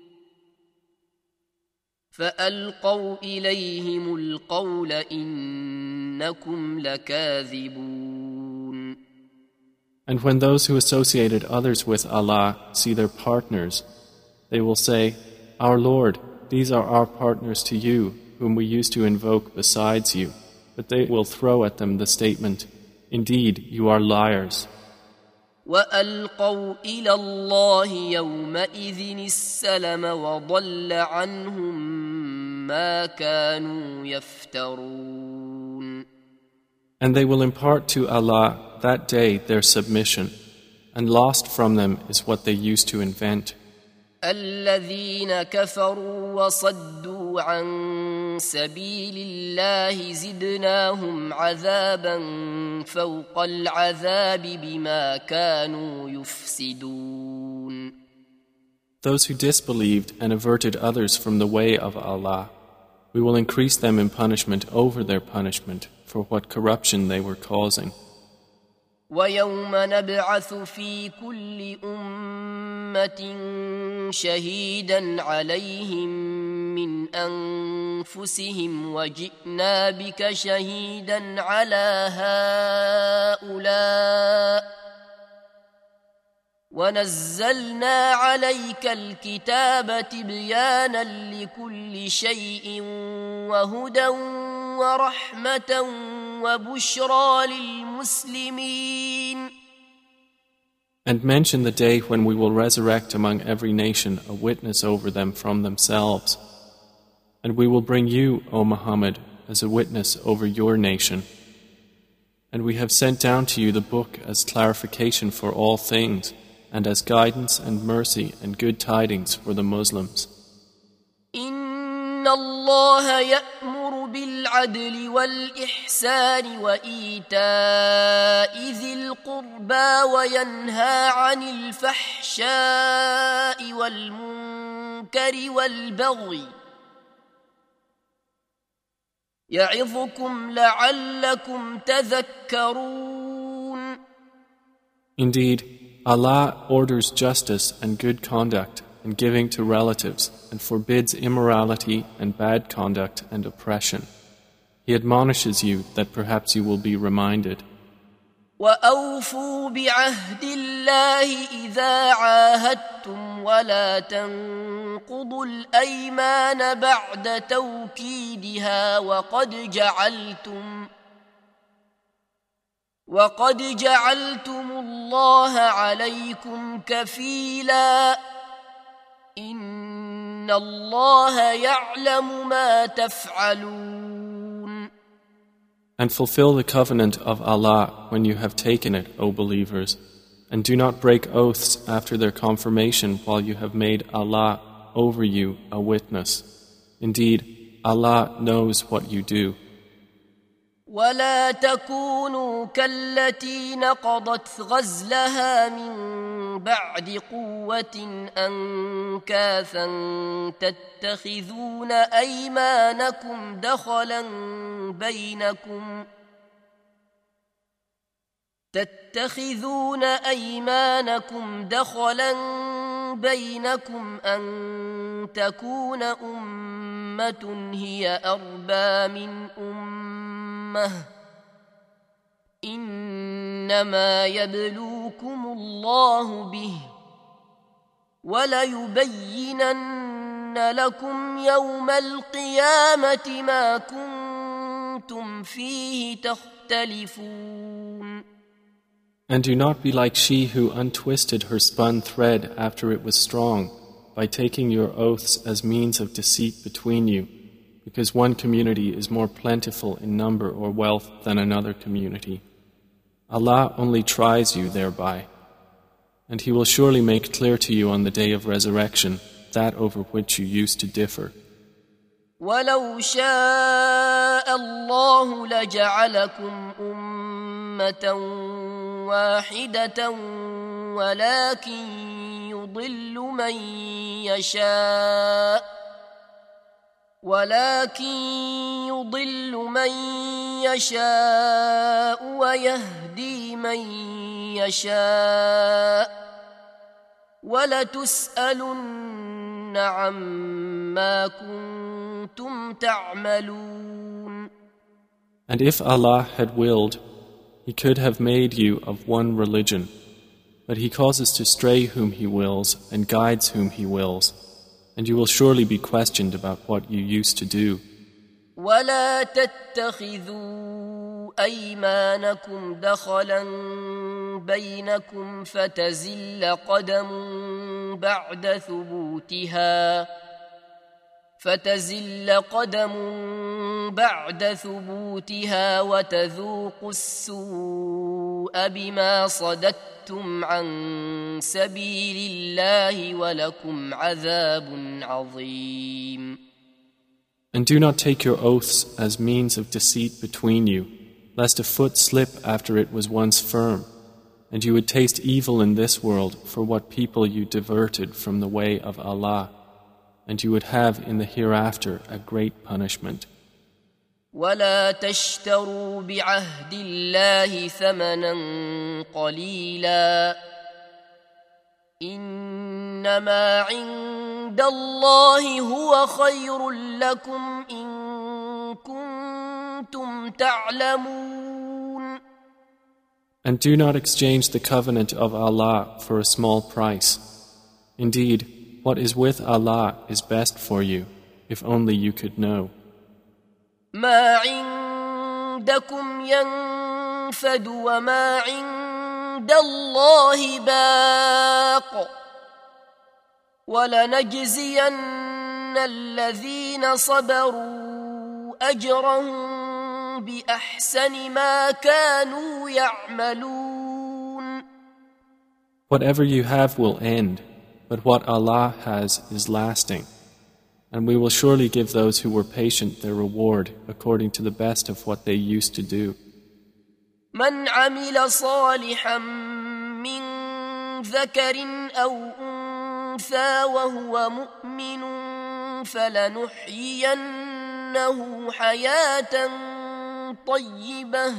فألقوا إليهم القول إنكم لكاذبون. And when those who associated others with Allah see their partners, they will say, Our Lord, these are our partners to you, whom we used to invoke besides you. But they will throw at them the statement, Indeed, you are liars. وألقوا إلى الله يومئذ السلم وضل عنهم ما كانوا يفترون. And they will impart to Allah that day their submission, and lost from them is what they used to invent. الذين كفروا وصدوا عن سبيل الله زدناهم عذابا فوق العذاب بما كانوا يفسدون. Those who disbelieved and averted others from the way of Allah, we will increase them in punishment over their punishment for what corruption they were causing. ويوم نبعث في كل أمة شهيدا عليهم من أنفسهم وجئنا بك شهيدا على هؤلاء ونزلنا عليك الكتاب تبيانا لكل شيء وهدى ورحمة وبشرى للمسلمين. And mention the day when we will resurrect among every nation a witness over them from themselves. And we will bring you, O Muhammad, as a witness over your nation. And we have sent down to you the book as clarification for all things, and as guidance and mercy and good tidings for the Muslims. إن الله يأمر بالعدل والإحسان وإيتاء ذي القربى وينهى عن الفحشاء والمنكر والبغي يعظكم لعلكم تذكرون. Indeed, Allah orders justice and good conduct and giving to relatives, and forbids immorality and bad conduct and oppression. He admonishes you that perhaps you will be reminded. وَأَوْفُوا بِعَهْدِ اللَّهِ إِذَا عَاهَدتُّمْ وَلَا تَنقُضُوا الْأَيْمَانَ بَعْدَ تَوْكِيدِهَا وَقَدْ جَعَلْتُمْ وَقَدْ جَعَلْتُمُ اللَّهَ عَلَيْكُمْ كَفِيلًا إِنَّ اللَّهَ يَعْلَمُ مَا تَفْعَلُونَ. And fulfill the covenant of Allah when you have taken it, O believers, and do not break oaths after their confirmation while you have made Allah over you a witness. Indeed, Allah knows what you do. ولا تكونوا كالتي نقضت غزلها من بعد قوة أنكاثا تتخذون أيمانكم دخلا بينكم تتخذون أيمانكم دخلا بينكم أن تكون أمة هي أربى من أمة إنما يبلوكم الله به وليبينن لكم يوم القيامة ما كنتم فيه تختلفون. And do not be like she who untwisted her spun thread after it was strong, by taking your oaths as means of deceit between you, because one community is more plentiful in number or wealth than another community. Allah only tries you thereby, and He will surely make clear to you on the day of resurrection that over which you used to differ. وَلَوْ شَاءَ اللَّهُ لَجَعَلَكُمْ أُمَّةً واحدة ولكن يضل من يشاء ولكن يضل من يشاء ويهدي من يشاء ولتسألن عما كنتم تعملون. And if Allah had willed, He could have made you of one religion, but He causes to stray whom He wills and guides whom He wills, and you will surely be questioned about what you used to do. ولا تتخذوا أيمانكم دخلا بينكم فتزل قدم بعد ثبوتها فتزل قدم بعد ثبوتها وتذوقوا السوء بما صددتم عن سبيل الله ولكم عذاب عظيم. And do not take your oaths as means of deceit between you, lest a foot slip after it was once firm, and you would taste evil in this world for what people you diverted from the way of Allah, and you would have in the hereafter a great punishment. ولا تشتروا بعهد الله ثمنا قليلا إنما عند الله هو خير لكم إن كنتم تعلمون. And do not exchange the covenant of Allah for a small price. Indeed, what is with Allah is best for you, if only you could know. ما عندكم ينفد وما عند الله باق ولنجزين الذين صبروا أجرهم بأحسن ما كانوا يعملون. Whatever you have will end, but what Allah has is lasting. And we will surely give those who were patient their reward according to the best of what they used to do. من عمل صالحا من ذكر أو أنثى وهو مؤمن فلنحيينه حياة طيبة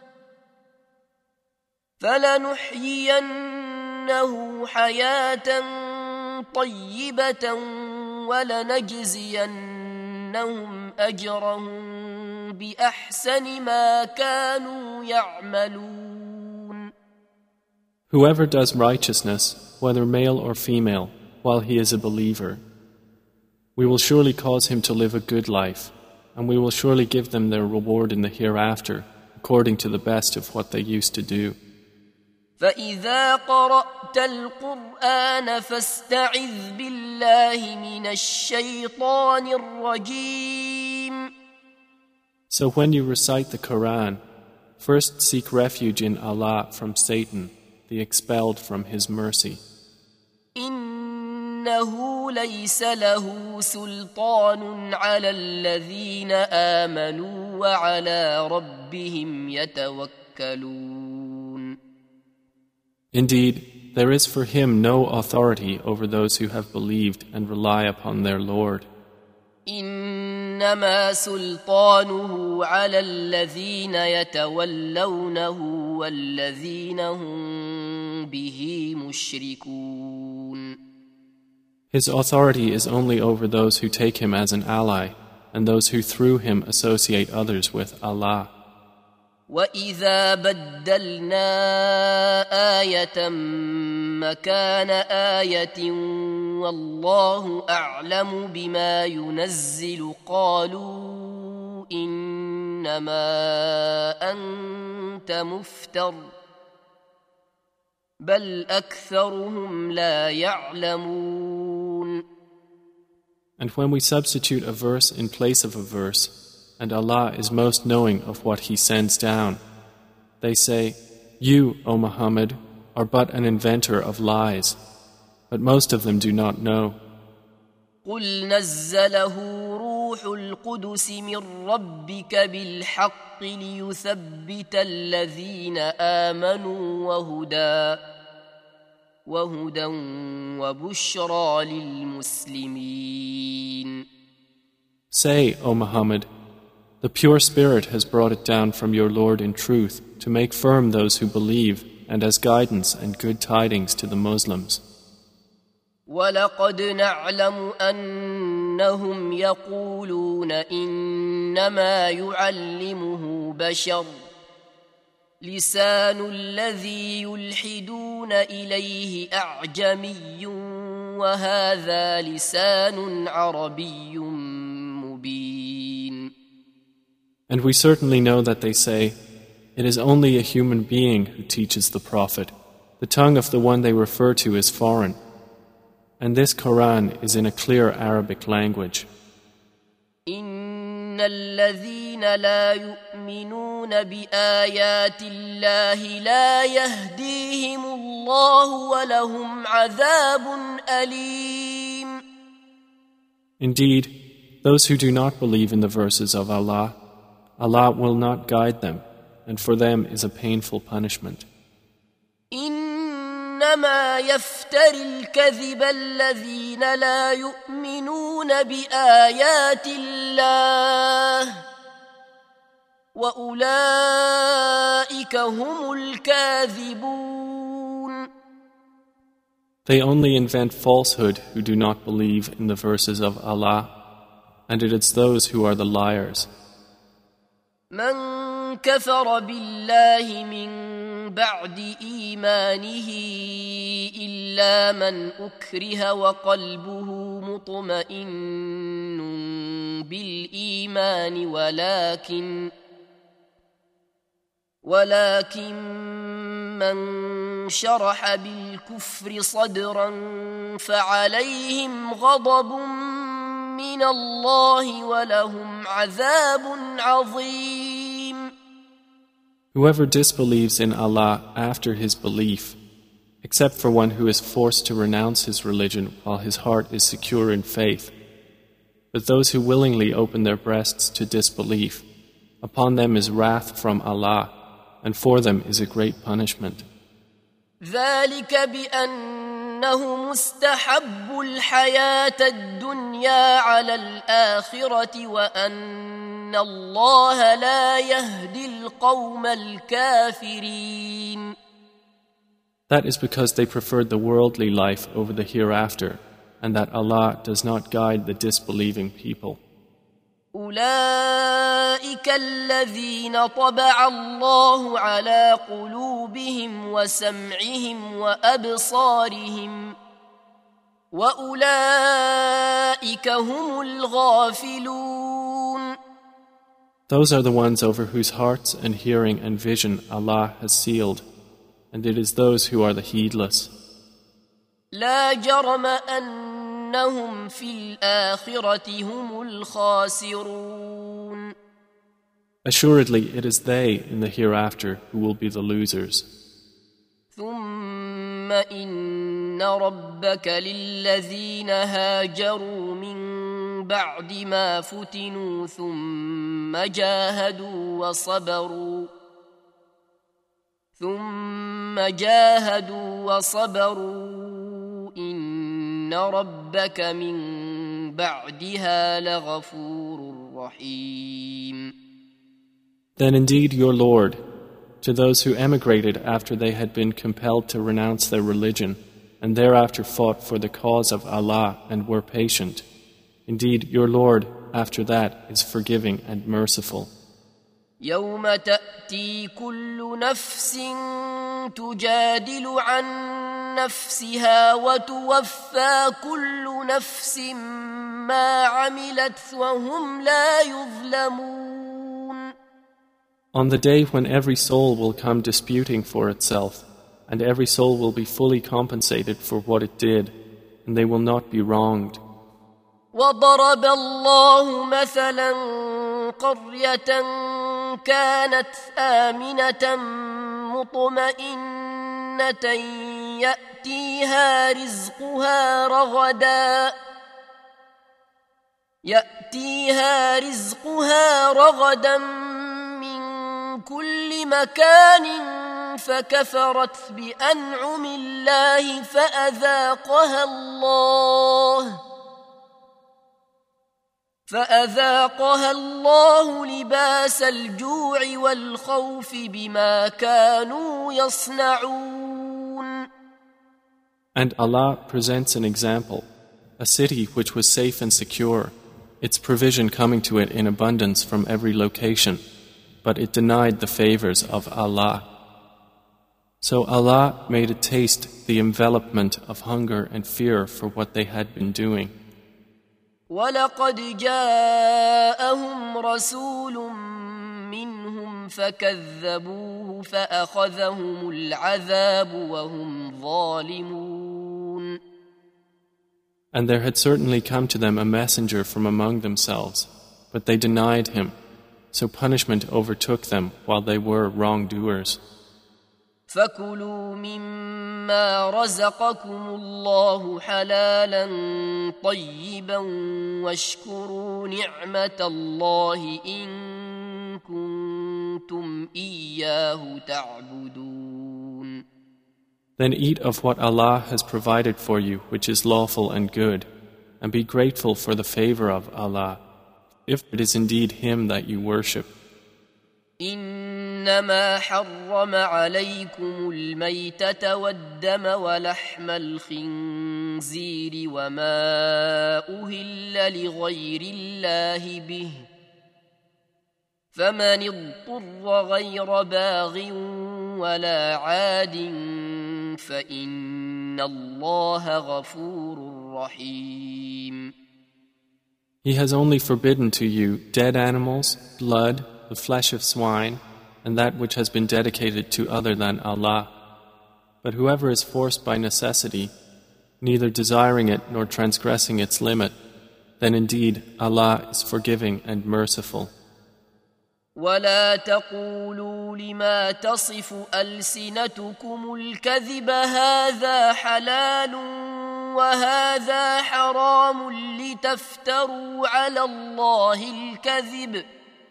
فلنحيينه حياة طيبة ولنجزينهم أجرهم بأحسن ما كانوا يعملون. Whoever does righteousness, whether male or female, while he is a believer, we will surely cause him to live a good life, and we will surely give them their reward in the hereafter, according to the best of what they used to do. فإذا قرأت القرآن فاستعذ بالله من الشيطان الرجيم. So when you recite the Quran, first seek refuge in Allah from Satan, the expelled from His mercy. إنه ليس له سلطان على الذين آمنوا وعلى ربهم يتوكلون. Indeed, there is for him no authority over those who have believed and rely upon their Lord. إنما سلطانه على الذين يتولونه والذين هم به مشركون. His authority is only over those who take him as an ally and those who through him associate others with Allah. وَإِذَا بَدَّلْنَا آيَةً مَكَانَ آيَةٍ وَاللَّهُ أَعْلَمُ بِمَا يُنَزِّلُ قَالُوا إِنَّمَا أَنْتَ مُفْتَرٍ بَلْ أَكْثَرُهُمْ لَا يَعْلَمُونَ. And when we substitute a verse in place of a verse, and Allah is most knowing of what He sends down, they say, "You, O Muhammad, are but an inventor of lies," but most of them do not know. قُلْ نَزَّلَهُ الروح القدس من ربك بالحق ليثبت الذين آمنوا وهدى وهدى وبشرى للمسلمين. Say, O Muhammad, the pure Spirit has brought it down from your Lord in truth to make firm those who believe and as guidance and good tidings to the Muslims. وَلَقَدْ نَعْلَمُ أَنَّهُمْ يَقُولُونَ إِنَّمَا يُعَلِّمُهُ بَشَرٌ لسان الذي يلحدون إليه أعجمي وهذا لسان عربي مبين. And we certainly know that they say, it is only a human being who teaches the Prophet. The tongue of the one they refer to is foreign. And this Quran is in a clear Arabic language. إن الذين لا يؤمنون بآيات الله لا يهديهم الله ولهم عذاب أليم. Indeed, those who do not believe in the verses of Allah, Allah will not guide them, and for them is a painful punishment. إنما يفتري الكذب الذين لا يؤمنون بآيات الله وأولئك هم الكاذبون. They only invent falsehood who do not believe in the verses of Allah, and it is those who are the liars. من كفر بالله من بعد إيمانه إلا من أكره وقلبه مطمئن بالإيمان ولكن ولكن من شرح بالكفر صدرا فعليهم غضب من الله ولهم عذاب عظيم. Whoever disbelieves in Allah after his belief, except for one who is forced to renounce his religion while his heart is secure in faith, but those who willingly open their breasts to disbelief, upon them is wrath from Allah, and for them is a great punishment. ذلك بأنهم استحبوا الحياة الدنيا على الآخرة وأن الله لا يهدي القوم الكافرين. That is because they preferred the worldly life over the hereafter, and that Allah does not guide the disbelieving people. أولئك الذين طبع الله على قلوبهم وسمعهم وأبصارهم وأولئك هم الغافلون. Those are the ones over whose hearts and hearing and vision Allah has sealed, and it is those who are the heedless. لا جرم أنهم في الآخرة هم الخاسرون. Assuredly, it is they in the hereafter who will be the losers. ثم إن ربك للذين هاجروا من بعد ما فتنوا ثم جاهدوا وصبروا ثم جاهدوا وصبروا إن ربك من بعدها لغفور رحيم. Then indeed your Lord, to those who emigrated after they had been compelled to renounce their religion, and thereafter fought for the cause of Allah and were patient, indeed your Lord after that is forgiving and merciful. يوم تأتي كل نفس تجادل عن نفسها وتوفى كل نفس ما عملت وهم لا يظلمون. On the day when every soul will come disputing for itself, and every soul will be fully compensated for what it did, and they will not be wronged. وضرب الله مثلا قرية كانت آمنة مطمئنة يأتيها رزقها رغدا يأتيها رزقها رغدا من كل مكان فكفرت بأنعم الله فأذاقها الله فأذاقها الله لباس الجوع والخوف بما كانوا يصنعون. And Allah presents an example, a city which was safe and secure, its provision coming to it in abundance from every location, but it denied the favors of Allah. So Allah made it taste the envelopment of hunger and fear for what they had been doing. وَلَقَدْ جَاءَهُمْ رَسُولٌ مِّنْهُمْ فَكَذَّبُوهُ فَأَخَذَهُمُ الْعَذَابُ وَهُمْ ظَالِمُونَ. And there had certainly come to them a messenger from among themselves, but they denied him, so punishment overtook them while they were wrongdoers. فَكُلُوا مِمَّا رَزَقَكُمُ اللَّهُ حَلَالًا طَيِّبًا وَاشْكُرُوا نِعْمَةَ اللَّهِ إِن كُنتُمْ إِيَّاهُ تَعْبُدُونَ. Then eat of what Allah has provided for you, which is lawful and good, and be grateful for the favor of Allah, if it is indeed Him that you worship. إنما حرم عليكم الميتة والدم ولحم الخنزير وما أهل لغير الله به فمن اضطر غير باغ ولا عاد فإن الله غفور رحيم. He has only forbidden to you dead animals, blood, the flesh of swine, and that which has been dedicated to other than Allah. But whoever is forced by necessity, neither desiring it nor transgressing its limit, then indeed Allah is forgiving and merciful. ولا تقولوا لما تصف ألسنتكم الكذب هذا حلال وهذا حرام لتفتروا على الله الكذب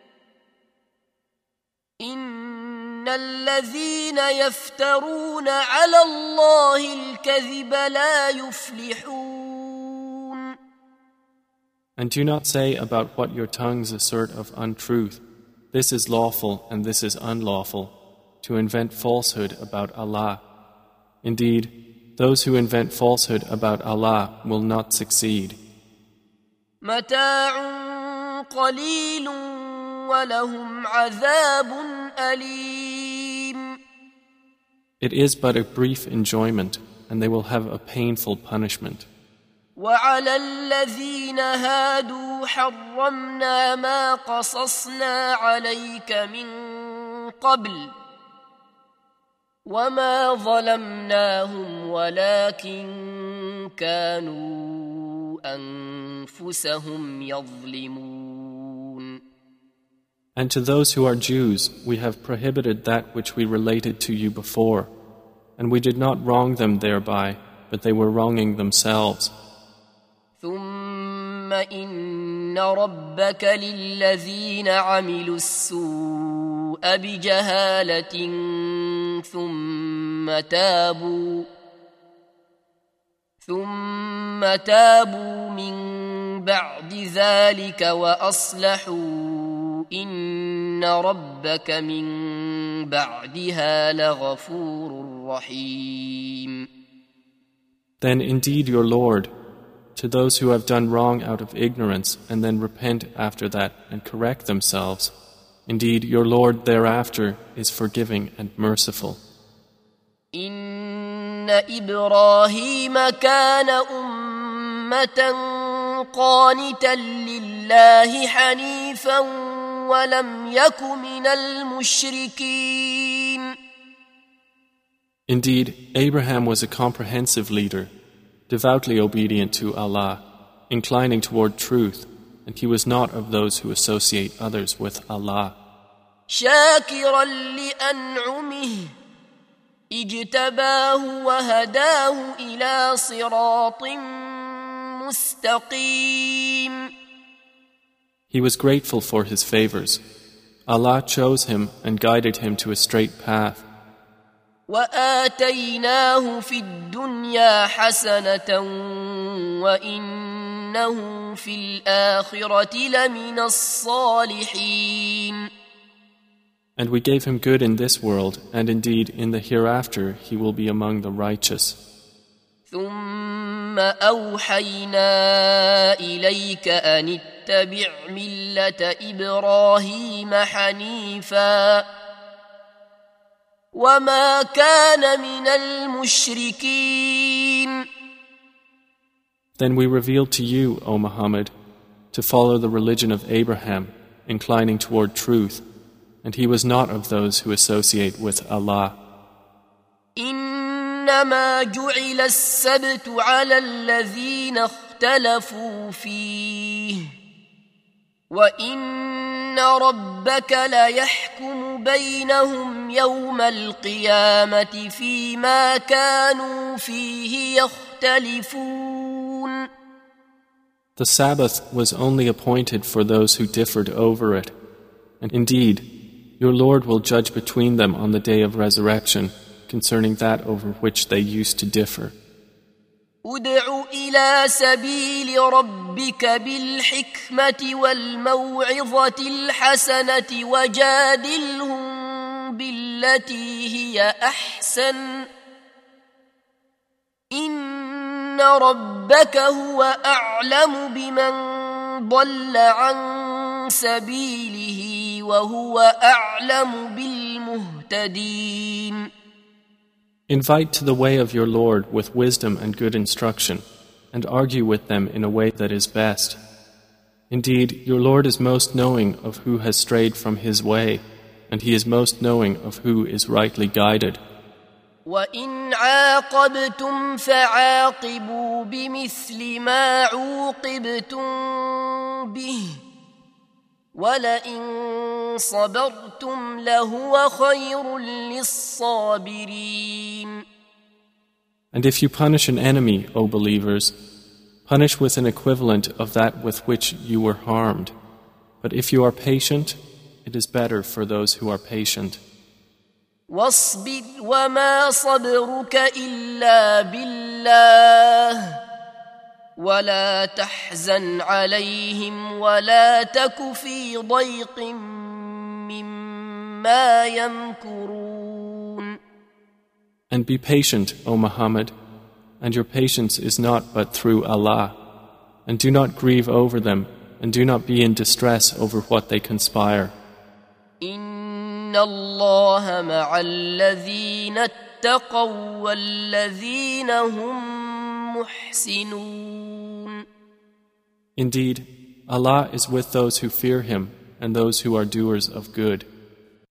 إن الذين يفترون على الله الكذب لا يفلحون. And do not say about what your tongues assert of untruth, this is lawful and this is unlawful, to invent falsehood about Allah. Indeed, those who invent falsehood about Allah will not succeed. متاع قليل ولهم عذاب أليم. It is but a brief enjoyment, and they will have a painful punishment. وعلى الذين هادوا حرمنا ما قصصنا عليك من قبل وما ظلمناهم ولكن كانوا أنفسهم يظلمون. And to those who are Jews, we have prohibited that which we related to you before, and we did not wrong them thereby, but they were wronging themselves. ثم إن ربك للذين عملوا السوء بجهالة ثم تابوا ثم تابوا من بعد ذلك وأصلحوا إن ربك من بعدها لغفور رحيم. Then indeed your Lord, to those who have done wrong out of ignorance and then repent after that and correct themselves, indeed your Lord thereafter is forgiving and merciful. إن إبراهيم كان أمة قانتا لله حنيفا ولم يك من المشركين. Indeed, Abraham was a comprehensive leader, devoutly obedient to Allah, inclining toward truth, and he was not of those who associate others with Allah. شاكرا لأنعمه اجتباه وهداه إلى صراط مستقيم. He was grateful for his favors. Allah chose him and guided him to a straight path. وآتيناه في الدنيا حسنة وإنه في الآخرة لمن الصالحين. And we gave him good in this world, and indeed in the hereafter he will be among the righteous. ثم أوحينا إليك أن اتبع ملة إبراهيم حنيفا وما كان من المشركين. Then we revealed to you, O Muhammad, to follow the religion of Abraham, inclining toward truth, and he was not of those who associate with Allah. إنما جعل السبت على الذين اختلفوا فيه وإن ربك ليحكم بينهم يوم القيامة فيما كانوا فيه يختلفون. The Sabbath was only appointed for those who differed over it, and indeed, your Lord will judge between them on the day of resurrection concerning that over which they used to differ. ادع إلى سبيل ربك بالحكمة والموعظة الحسنة وجادلهم بالتي هي أحسن إن ربك هو أعلم بمن ضل عن سبيله وهو أعلم بالمهتدين. Invite to the way of your Lord with wisdom and good instruction, and argue with them in a way that is best. Indeed, your Lord is most knowing of who has strayed from his way, and he is most knowing of who is rightly guided. وَإِنْ عَاقَبْتُمْ فَعَاقِبُوا بِمِثْلِ مَا عُوقِبْتُمْ بِهِ وَلَئِنْ صَبَرْتُمْ لَهُوَ خَيْرٌ لِلصَّابِرِينَ. And if you punish an enemy, O believers, punish with an equivalent of that with which you were harmed. But if you are patient, it is better for those who are patient. وَاصْبِرْ وَمَا صَبْرُكَ إِلَّا بِاللَّهِ ولا تحزن عليهم ولا تك في ضيق مما يمكرون. And be patient, O Muhammad, and your patience is not but through Allah. And do not grieve over them, and do not be in distress over what they conspire. إن الله مع الذين اتقوا والذين هم محسنون. Indeed, Allah is with those who fear Him and those who are doers of good.